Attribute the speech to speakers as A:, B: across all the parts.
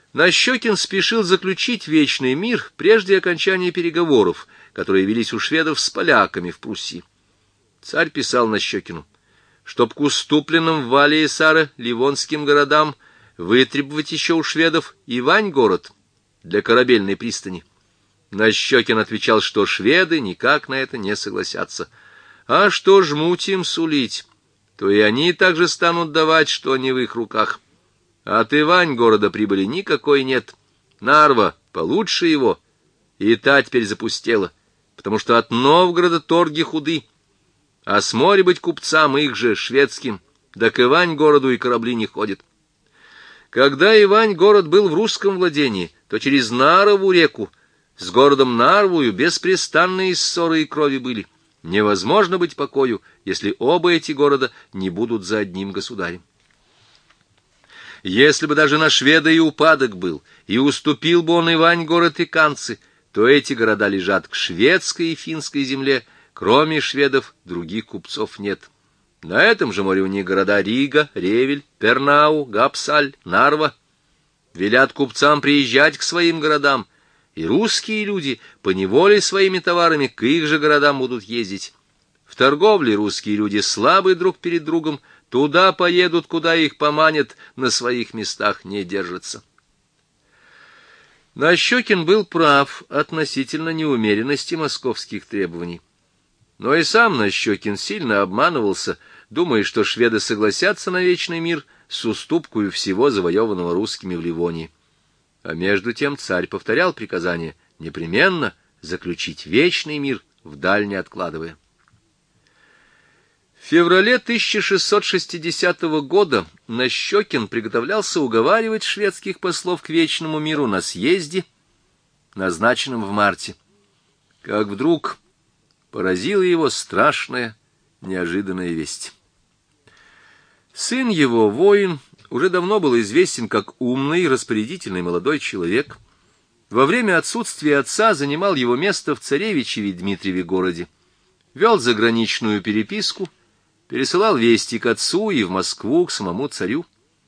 A: Нащекин спешил заключить вечный мир прежде окончания переговоров, которые велись у шведов с поляками в Пруссии. Царь писал Нащекину, чтоб к уступленным в Вале и Саре ливонским городам вытребовать еще у шведов Ивань-город для корабельной пристани. Нащекин отвечал, что шведы никак на это не согласятся. А что жмуть им сулить, то и они также станут давать, что не в их руках. От Ивань-города прибыли никакой нет. Нарва получше его, и та теперь запустела, потому что от Новгорода торги худы. А с моря быть купцам их же, шведским, да к Ивань-городу и корабли не ходят. Когда Ивань-город был в русском владении, то через Нарову реку с городом Нарвою беспрестанные ссоры и крови были. Невозможно быть покою, если оба эти города не будут за одним государем. Если бы даже на шведа и упадок был, и уступил бы он Ивань-город и Канцы, то эти города лежат к шведской и финской земле, кроме шведов других купцов нет. На этом же море у них города Рига, Ревель, Пернау, Гапсаль, Нарва. Велят купцам приезжать к своим городам, и русские люди поневоле своими товарами к их же городам будут ездить. В торговле русские люди слабы друг перед другом, туда поедут, куда их поманят, на своих местах не держатся. Нащекин был прав относительно неумеренности московских требований. Но и сам Нащекин сильно обманывался, думая, что шведы согласятся на вечный мир с уступкою всего завоеванного русскими в Ливонии. А между тем царь повторял приказание непременно заключить вечный мир, вдаль не откладывая. В феврале 1660 года Нащекин приготовлялся уговаривать шведских послов к вечному миру на съезде, назначенном в марте. Как вдруг поразила его страшная, неожиданная весть. Сын его, воин, уже давно был известен как умный, распорядительный молодой человек. Во время отсутствия отца занимал его место в царевичеве Дмитриеве городе, вел заграничную переписку, пересылал вести к отцу и в Москву к самому царю.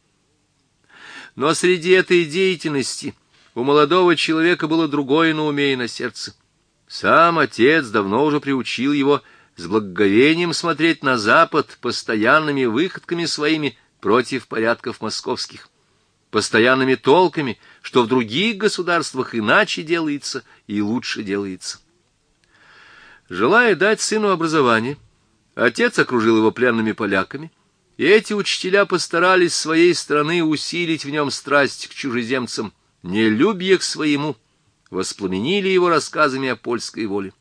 A: Но среди этой деятельности у молодого человека было другое на уме и на сердце. Сам отец давно уже приучил его с благоговением смотреть на Запад постоянными выходками своими против порядков московских, постоянными толками, что в других государствах иначе делается и лучше делается. Желая дать сыну образование, отец окружил его пленными поляками, и эти учителя постарались с своей стороны усилить в нем страсть к чужеземцам, нелюбие к своему, воспламенили его рассказами о польской воле.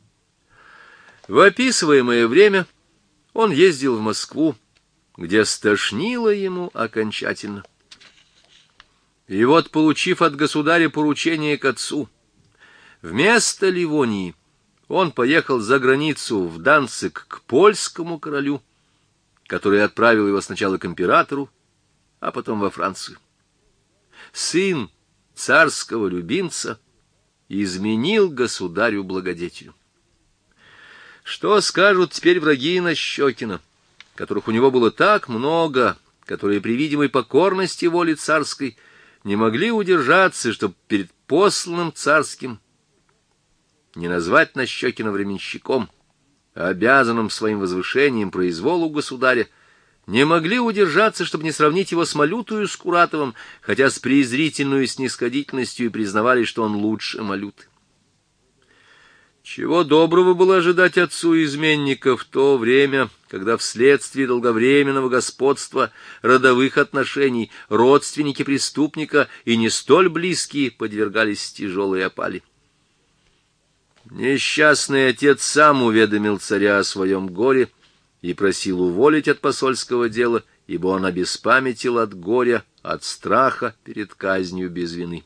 A: В описываемое время он ездил в Москву, где стошнило ему окончательно. И вот, получив от государя поручение к отцу, вместо Ливонии он поехал за границу в Данциг к польскому королю, который отправил его сначала к императору, а потом во Францию. Сын царского любимца изменил государю-благодетелю. Что скажут теперь враги Нащекина, которых у него было так много, которые при видимой покорности воли царской не могли удержаться, чтобы перед посланным царским не назвать Нащекина временщиком, а обязанным своим возвышением произволу государя, не могли удержаться, чтобы не сравнить его с Малютою Скуратовым, хотя с презрительной снисходительностью и признавали, что он лучше Малюты. Чего доброго было ожидать отцу изменника в то время, когда вследствие долговременного господства родовых отношений родственники преступника и не столь близкие подвергались тяжелой опале. Несчастный отец сам уведомил царя о своем горе и просил уволить от посольского дела, ибо он обеспамятил от горя, от страха перед казнью без вины.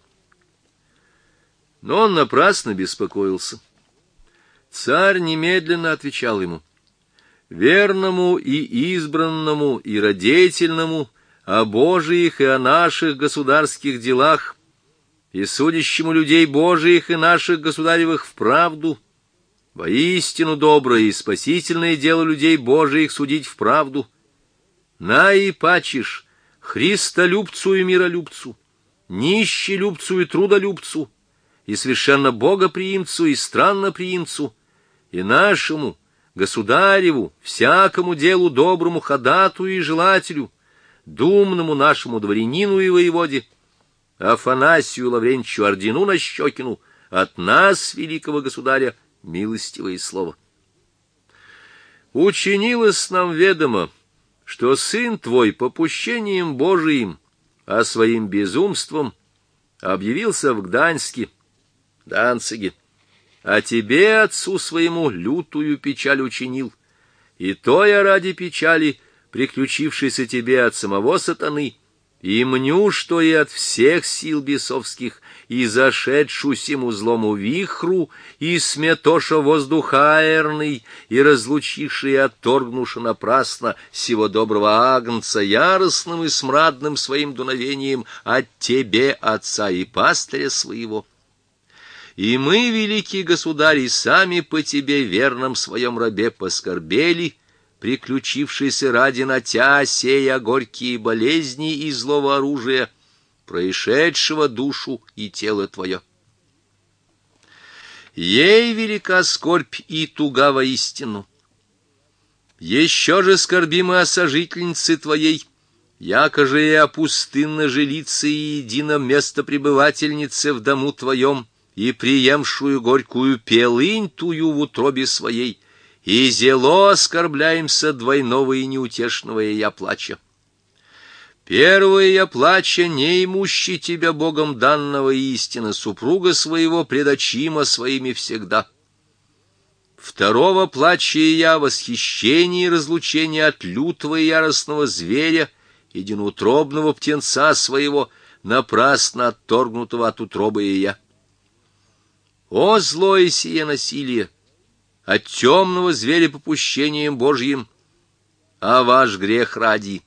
A: Но он напрасно беспокоился. Царь немедленно отвечал ему: «Верному и избранному и радетельному о Божиих и о наших государских делах, и судящему людей Божиих и наших государевых вправду, воистину доброе и спасительное дело людей Божиих судить вправду, наипачишь христолюбцу и миролюбцу, нищелюбцу и трудолюбцу, и совершенно богоприимцу и странноприимцу, и нашему, государеву, всякому делу доброму ходатую и желателю, думному нашему дворянину и воеводе, Афанасию Лаврентьевичу Ордину Нащекину, от нас, великого государя, милостивое слово. Учинилось нам ведомо, что сын твой попущением Божиим, а своим безумством объявился в Гданьске, Данциге, а тебе, отцу своему, лютую печаль учинил, и то я ради печали, приключившейся тебе от самого сатаны, и мню, что и от всех сил бесовских, и зашедшу сему злому вихру, и сметоша воздуха аэрный, и разлучивши и отторгнувши напрасно сего доброго агнца яростным и смрадным своим дуновением от тебе, отца и пастыря своего. И мы, великий государь, и сами по тебе, верном своем рабе, поскорбели, приключившиеся ради натя сея горькие болезни и злого оружия, происшедшего душу и тело твое. Ей велика скорбь и туга воистину. Еще же скорбим мы о сожительнице твоей, яко же и о пустынно жилице и едином местопребывательнице в дому твоем, и приемшую горькую пелынь тую в утробе своей, и зело оскорбляемся двойного и неутешного я плача. Первое я плача, не имущий тебя Богом данного истина супруга своего предочима своими всегда. Второго плача я восхищение и разлучение от лютого и яростного зверя, единоутробного птенца своего, напрасно отторгнутого от утробы я. О, злое сие насилие! От темного зверя попущением Божьим, а ваш грех ради.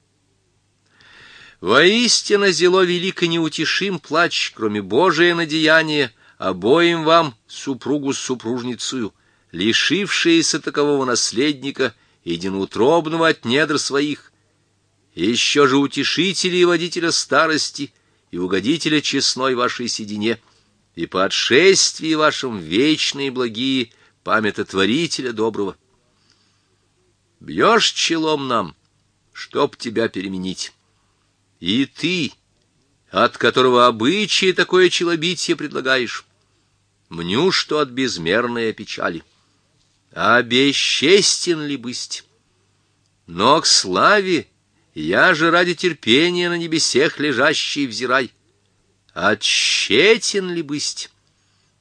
A: Воистину зело велико неутешим плач, кроме Божия надеяния, обоим вам, супругу с супружницею, лишившиеся такового наследника, единоутробного от недр своих, еще же утешителя и водителя старости и угодителя честной вашей седине, и по отшествии вашим вечные благие памятотворителя доброго. Бьешь челом нам, чтоб тебя переменить. И ты, от которого обычае такое челобитие предлагаешь, мню, что от безмерной печали. А бесчестен ли бысть? Но к славе я же ради терпения на небесех лежащий взирай. А тщетен ли бысть?